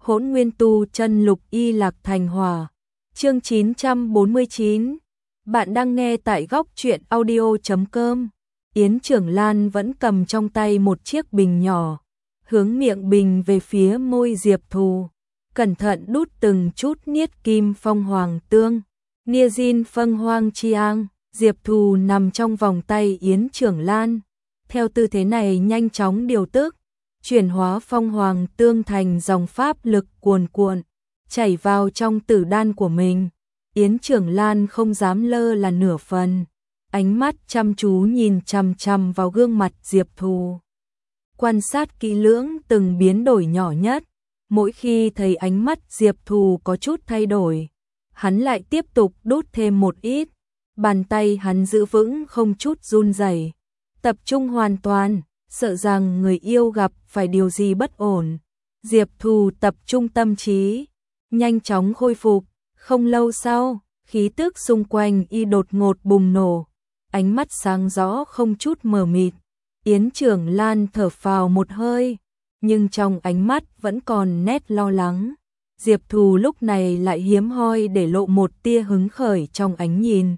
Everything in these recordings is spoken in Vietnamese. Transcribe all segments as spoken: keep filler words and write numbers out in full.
Hỗn Nguyên Tu Chân Lục Y Lạc Thành Hỏa. Chương chín trăm bốn mươi chín. Bạn đang nghe tại góc truyện audio chấm com. Yến Trưởng Lan vẫn cầm trong tay một chiếc bình nhỏ, hướng miệng bình về phía môi Diệp Thù, cẩn thận đút từng chút niết kim phong hoàng tương, nia jin phân hoang chiang. Diệp Thù nằm trong vòng tay Yến Trưởng Lan, theo tư thế này nhanh chóng điều tức, chuyển hóa phong hoàng tương thành dòng pháp lực cuồn cuộn, chảy vào trong tử đan của mình. Yến Trưởng Lan không dám lơ là nửa phần, ánh mắt chăm chú nhìn chằm chằm vào gương mặt Diệp Thù, quan sát kỹ lưỡng từng biến đổi nhỏ nhất. Mỗi khi thấy ánh mắt Diệp Thù có chút thay đổi, hắn lại tiếp tục đút thêm một ít. Bàn tay hắn giữ vững không chút run rẩy, tập trung hoàn toàn, sợ rằng người yêu gặp phải điều gì bất ổn. Diệp Thù tập trung tâm trí, nhanh chóng khôi phục. Không lâu sau, khí tức xung quanh y đột ngột bùng nổ, ánh mắt sáng rõ không chút mờ mịt. Yến Trưởng Lan thở phào một hơi, nhưng trong ánh mắt vẫn còn nét lo lắng. Diệp Thù lúc này lại hiếm hoi để lộ một tia hứng khởi trong ánh nhìn.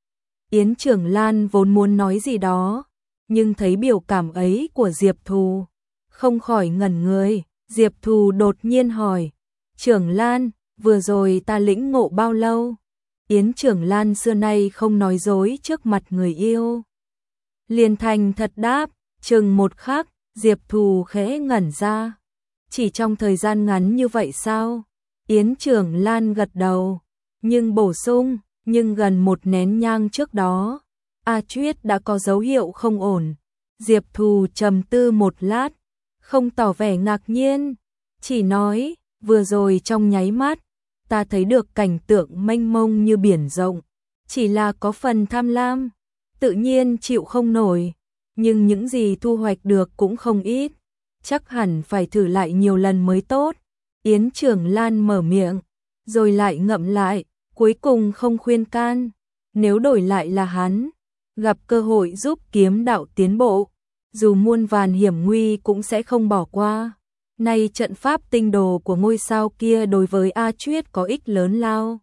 Yến Trưởng Lan vốn muốn nói gì đó, nhưng thấy biểu cảm ấy của Diệp Thù, không khỏi ngẩn người. Diệp Thù đột nhiên hỏi, Trưởng Lan, vừa rồi ta lĩnh ngộ bao lâu? Yến Trưởng Lan xưa nay không nói dối trước mặt người yêu, liền thành thật đáp, chừng một khắc. Diệp Thù khẽ ngẩn ra, chỉ trong thời gian ngắn như vậy sao? Yến Trưởng Lan gật đầu, nhưng bổ sung, nhưng gần một nén nhang trước đó, A Chuyết đã có dấu hiệu không ổn. Diệp Thù trầm tư một lát, không tỏ vẻ ngạc nhiên, chỉ nói, vừa rồi trong nháy mắt, ta thấy được cảnh tượng mênh mông như biển rộng, chỉ là có phần tham lam, tự nhiên chịu không nổi, nhưng những gì thu hoạch được cũng không ít, chắc hẳn phải thử lại nhiều lần mới tốt. Yến Trưởng Lan mở miệng, rồi lại ngậm lại, cuối cùng không khuyên can. Nếu đổi lại là hắn, gặp cơ hội giúp kiếm đạo tiến bộ, dù muôn vàn hiểm nguy cũng sẽ không bỏ qua. Nay trận pháp tinh đồ của ngôi sao kia đối với A Chuyết có ích lớn lao.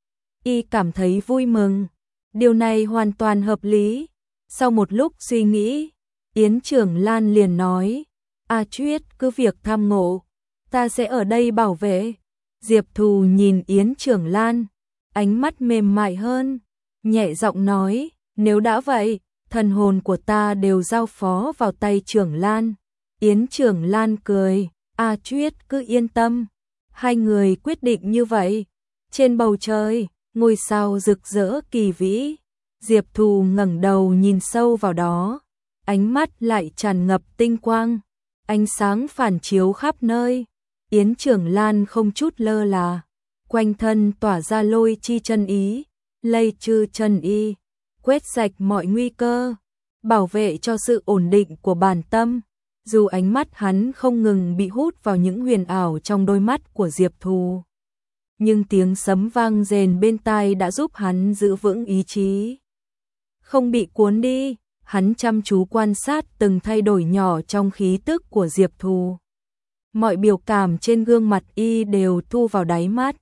Y cảm thấy vui mừng, điều này hoàn toàn hợp lý. Sau một lúc suy nghĩ, Yến Trưởng Lan liền nói, A Chuyết cứ việc tham ngộ, ta sẽ ở đây bảo vệ. Diệp Thù nhìn Yến Trưởng Lan, ánh mắt mềm mại hơn, nhẹ giọng nói, nếu đã vậy, thần hồn của ta đều giao phó vào tay Trưởng Lan. Yến Trưởng Lan cười, A Chuyết cứ yên tâm. Hai người quyết định như vậy. Trên bầu trời, ngôi sao rực rỡ kỳ vĩ. Diệp Thù ngẩng đầu nhìn sâu vào đó, ánh mắt lại tràn ngập tinh quang, ánh sáng phản chiếu khắp nơi. Yến Trưởng Lan không chút lơ là, quanh thân tỏa ra lôi chi chân ý, lây chư chân y, quét sạch mọi nguy cơ, bảo vệ cho sự ổn định của bản tâm. Dù ánh mắt hắn không ngừng bị hút vào những huyền ảo trong đôi mắt của Diệp Thù, nhưng tiếng sấm vang rền bên tai đã giúp hắn giữ vững ý chí, không bị cuốn đi. Hắn chăm chú quan sát từng thay đổi nhỏ trong khí tức của Diệp Thù. Mọi biểu cảm trên gương mặt y đều thu vào đáy mắt.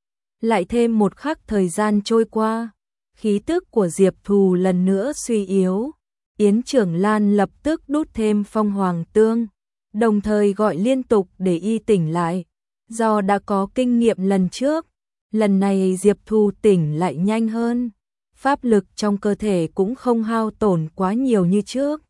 Lại thêm một khắc thời gian trôi qua, khí tức của Diệp Thù lần nữa suy yếu. Yến Trưởng Lan lập tức đút thêm phong hoàng tương, đồng thời gọi liên tục để y tỉnh lại. Do đã có kinh nghiệm lần trước, lần này Diệp Thù tỉnh lại nhanh hơn, pháp lực trong cơ thể cũng không hao tổn quá nhiều như trước.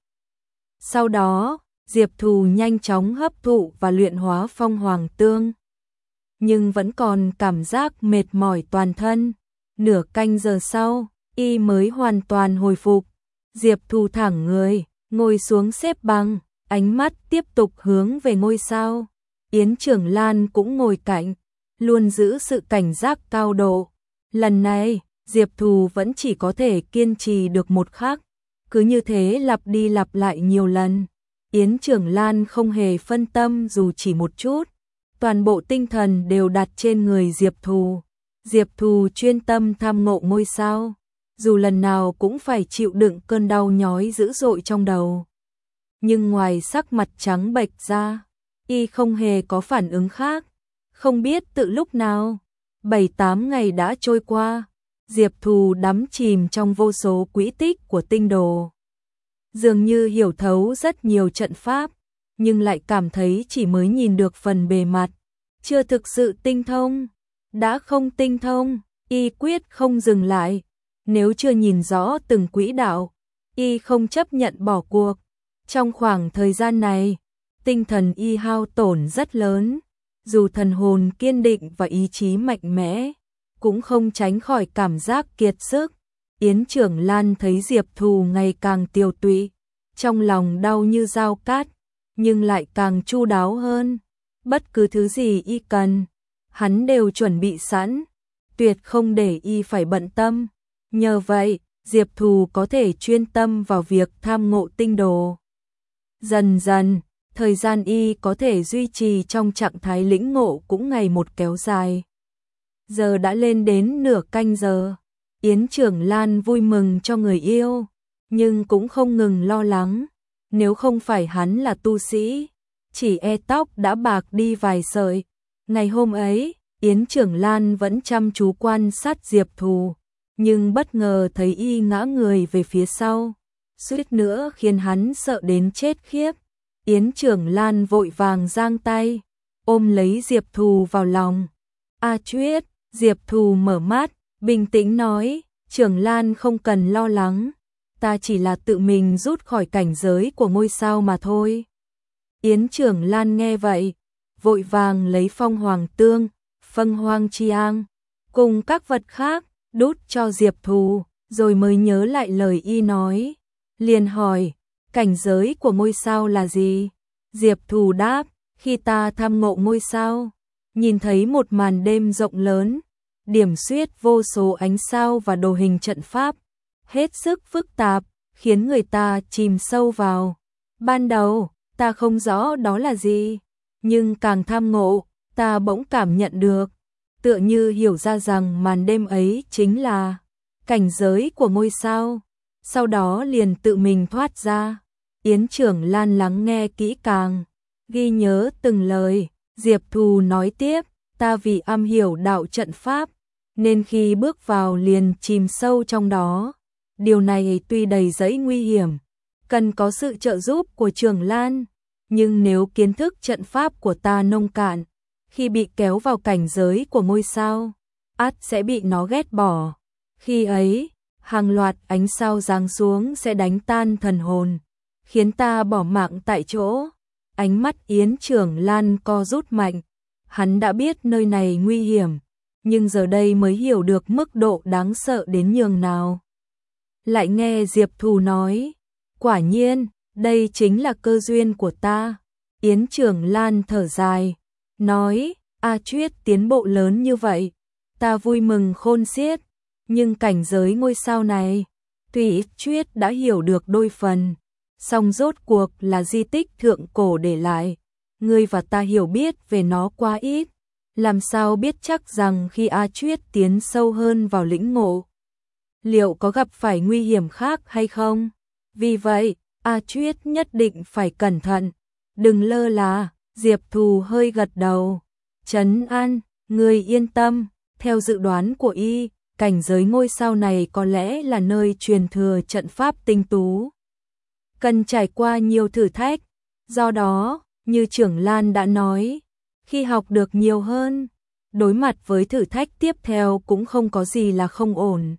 Sau đó, Diệp Thù nhanh chóng hấp thụ và luyện hóa phong hoàng tương, nhưng vẫn còn cảm giác mệt mỏi toàn thân. Nửa canh giờ sau, y mới hoàn toàn hồi phục. Diệp Thù thẳng người, ngồi xuống xếp bằng, ánh mắt tiếp tục hướng về ngôi sao. Yến Trưởng Lan cũng ngồi cạnh, luôn giữ sự cảnh giác cao độ. Lần này, Diệp Thù vẫn chỉ có thể kiên trì được một khắc, cứ như thế lặp đi lặp lại nhiều lần. Yến Trưởng Lan không hề phân tâm dù chỉ một chút, toàn bộ tinh thần đều đặt trên người Diệp Thù. Diệp Thù chuyên tâm tham ngộ ngôi sao, dù lần nào cũng phải chịu đựng cơn đau nhói dữ dội trong đầu. Nhưng ngoài sắc mặt trắng bệch ra, y không hề có phản ứng khác, Không biết từ lúc nào, bảy tám ngày đã trôi qua, Diệp Thù đắm chìm trong vô số quỹ tích của tinh đồ. Dường như hiểu thấu rất nhiều trận pháp, nhưng lại cảm thấy chỉ mới nhìn được phần bề mặt, chưa thực sự tinh thông. Đã không tinh thông, y quyết không dừng lại. Nếu chưa nhìn rõ từng quỹ đạo, y không chấp nhận bỏ cuộc. Trong khoảng thời gian này, tinh thần y hao tổn rất lớn. Dù thần hồn kiên định và ý chí mạnh mẽ, cũng không tránh khỏi cảm giác kiệt sức. Yến Trưởng Lan thấy Diệp Thù ngày càng tiều tụy, trong lòng đau như dao cát, nhưng lại càng chu đáo hơn. Bất cứ thứ gì y cần, hắn đều chuẩn bị sẵn, tuyệt không để y phải bận tâm. Nhờ vậy, Diệp Thù có thể chuyên tâm vào việc tham ngộ tinh đồ. Dần dần, thời gian y có thể duy trì trong trạng thái lĩnh ngộ cũng ngày một kéo dài. Giờ đã lên đến nửa canh giờ, Yến Trưởng Lan vui mừng cho người yêu, nhưng cũng không ngừng lo lắng. Nếu không phải hắn là tu sĩ, chỉ e tóc đã bạc đi vài sợi. Ngày hôm ấy, Yến Trưởng Lan vẫn chăm chú quan sát Diệp Thù, nhưng bất ngờ thấy y ngã người về phía sau, suýt nữa khiến hắn sợ đến chết khiếp. Yến Trưởng Lan vội vàng giang tay, ôm lấy Diệp Thù vào lòng. A Chuyết, Diệp Thù mở mắt, bình tĩnh nói, Trưởng Lan không cần lo lắng, ta chỉ là tự mình rút khỏi cảnh giới của ngôi sao mà thôi. Yến Trưởng Lan nghe vậy, vội vàng lấy phong hoàng tương, phân hoang chi ang, cùng các vật khác, đút cho Diệp Thù, rồi mới nhớ lại lời y nói. Liền hỏi, cảnh giới của ngôi sao là gì? Diệp Thù đáp, khi ta tham ngộ ngôi sao, nhìn thấy một màn đêm rộng lớn, điểm xuyết vô số ánh sao và đồ hình trận pháp, hết sức phức tạp, khiến người ta chìm sâu vào. Ban đầu, ta không rõ đó là gì, nhưng càng tham ngộ, ta bỗng cảm nhận được, tựa như hiểu ra rằng màn đêm ấy chính là cảnh giới của ngôi sao, sau đó liền tự mình thoát ra. Yến Trưởng Lan lắng nghe kỹ càng, ghi nhớ từng lời. Diệp Thù nói tiếp, ta vì am hiểu đạo trận pháp, nên khi bước vào liền chìm sâu trong đó. Điều này tuy đầy dẫy nguy hiểm, cần có sự trợ giúp của Trưởng Lan, nhưng nếu kiến thức trận pháp của ta nông cạn, khi bị kéo vào cảnh giới của ngôi sao, ắt sẽ bị nó ghét bỏ. Khi ấy, hàng loạt ánh sao giáng xuống sẽ đánh tan thần hồn, khiến ta bỏ mạng tại chỗ. Ánh mắt Yến Trưởng Lan co rút mạnh, hắn đã biết nơi này nguy hiểm, nhưng giờ đây mới hiểu được mức độ đáng sợ đến nhường nào. Lại nghe Diệp Thù nói, quả nhiên, đây chính là cơ duyên của ta. Yến Trưởng Lan thở dài, nói, A Chuyết tiến bộ lớn như vậy, ta vui mừng khôn xiết, nhưng cảnh giới ngôi sao này, tuy Chuyết đã hiểu được đôi phần, song rốt cuộc là di tích thượng cổ để lại, ngươi và ta hiểu biết về nó quá ít, làm sao biết chắc rằng khi A Chuyết tiến sâu hơn vào lĩnh ngộ, liệu có gặp phải nguy hiểm khác hay không? Vì vậy, A Chuyết nhất định phải cẩn thận, đừng lơ là. Diệp Thù hơi gật đầu, trấn an, ngươi yên tâm, theo dự đoán của y, cảnh giới ngôi sao này có lẽ là nơi truyền thừa trận pháp tinh tú, cần trải qua nhiều thử thách, do đó, như Trưởng Lan đã nói, khi học được nhiều hơn, đối mặt với thử thách tiếp theo cũng không có gì là không ổn.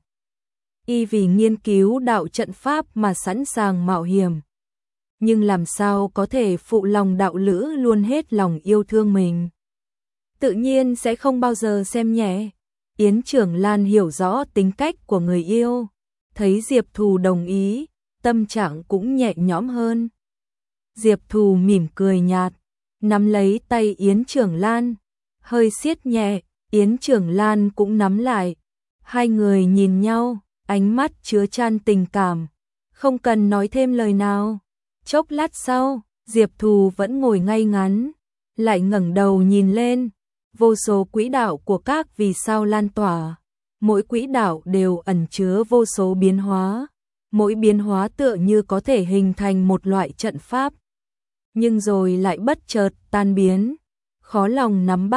Y vì nghiên cứu đạo trận pháp mà sẵn sàng mạo hiểm, nhưng làm sao có thể phụ lòng đạo lữ luôn hết lòng yêu thương mình. Tự nhiên sẽ không bao giờ xem nhẹ. Yến Trưởng Lan hiểu rõ tính cách của người yêu, thấy Diệp Thù đồng ý, tâm trạng cũng nhẹ nhõm hơn. Diệp Thù mỉm cười nhạt, nắm lấy tay Yến Trưởng Lan, hơi siết nhẹ, Yến Trưởng Lan cũng nắm lại. Hai người nhìn nhau, ánh mắt chứa chan tình cảm, không cần nói thêm lời nào. Chốc lát sau, Diệp Thù vẫn ngồi ngay ngắn, lại ngẩng đầu nhìn lên, vô số quỹ đạo của các vì sao lan tỏa, mỗi quỹ đạo đều ẩn chứa vô số biến hóa, mỗi biến hóa tựa như có thể hình thành một loại trận pháp, nhưng rồi lại bất chợt tan biến, khó lòng nắm bắt.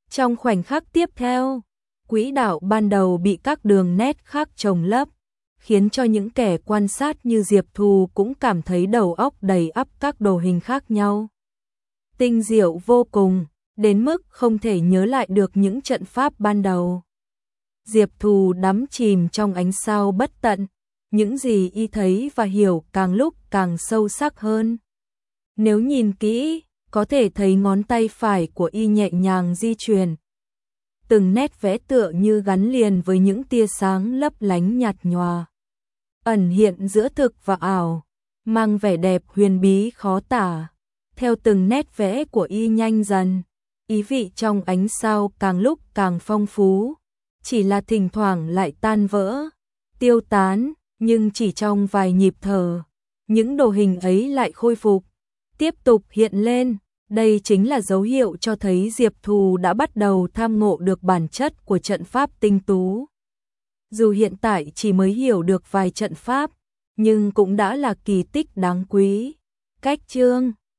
Trong khoảnh khắc tiếp theo, quỹ đạo ban đầu bị các đường nét khác chồng lấp, khiến cho những kẻ quan sát như Diệp Thù cũng cảm thấy đầu óc đầy ắp các đồ hình khác nhau. Tinh diệu vô cùng, đến mức không thể nhớ lại được những trận pháp ban đầu. Diệp Thù đắm chìm trong ánh sao bất tận, những gì y thấy và hiểu càng lúc càng sâu sắc hơn. Nếu nhìn kỹ, có thể thấy ngón tay phải của y nhẹ nhàng di chuyển. Từng nét vẽ tựa như gắn liền với những tia sáng lấp lánh nhạt nhòa, ẩn hiện giữa thực và ảo, mang vẻ đẹp huyền bí khó tả. Theo từng nét vẽ của y nhanh dần, ý vị trong ánh sao càng lúc càng phong phú, chỉ là thỉnh thoảng lại tan vỡ, tiêu tán, nhưng chỉ trong vài nhịp thở, những đồ hình ấy lại khôi phục, tiếp tục hiện lên. Đây chính là dấu hiệu cho thấy Diệp Thù đã bắt đầu tham ngộ được bản chất của trận pháp tinh tú. Dù hiện tại chỉ mới hiểu được vài trận pháp, nhưng cũng đã là kỳ tích đáng quý. Cách chương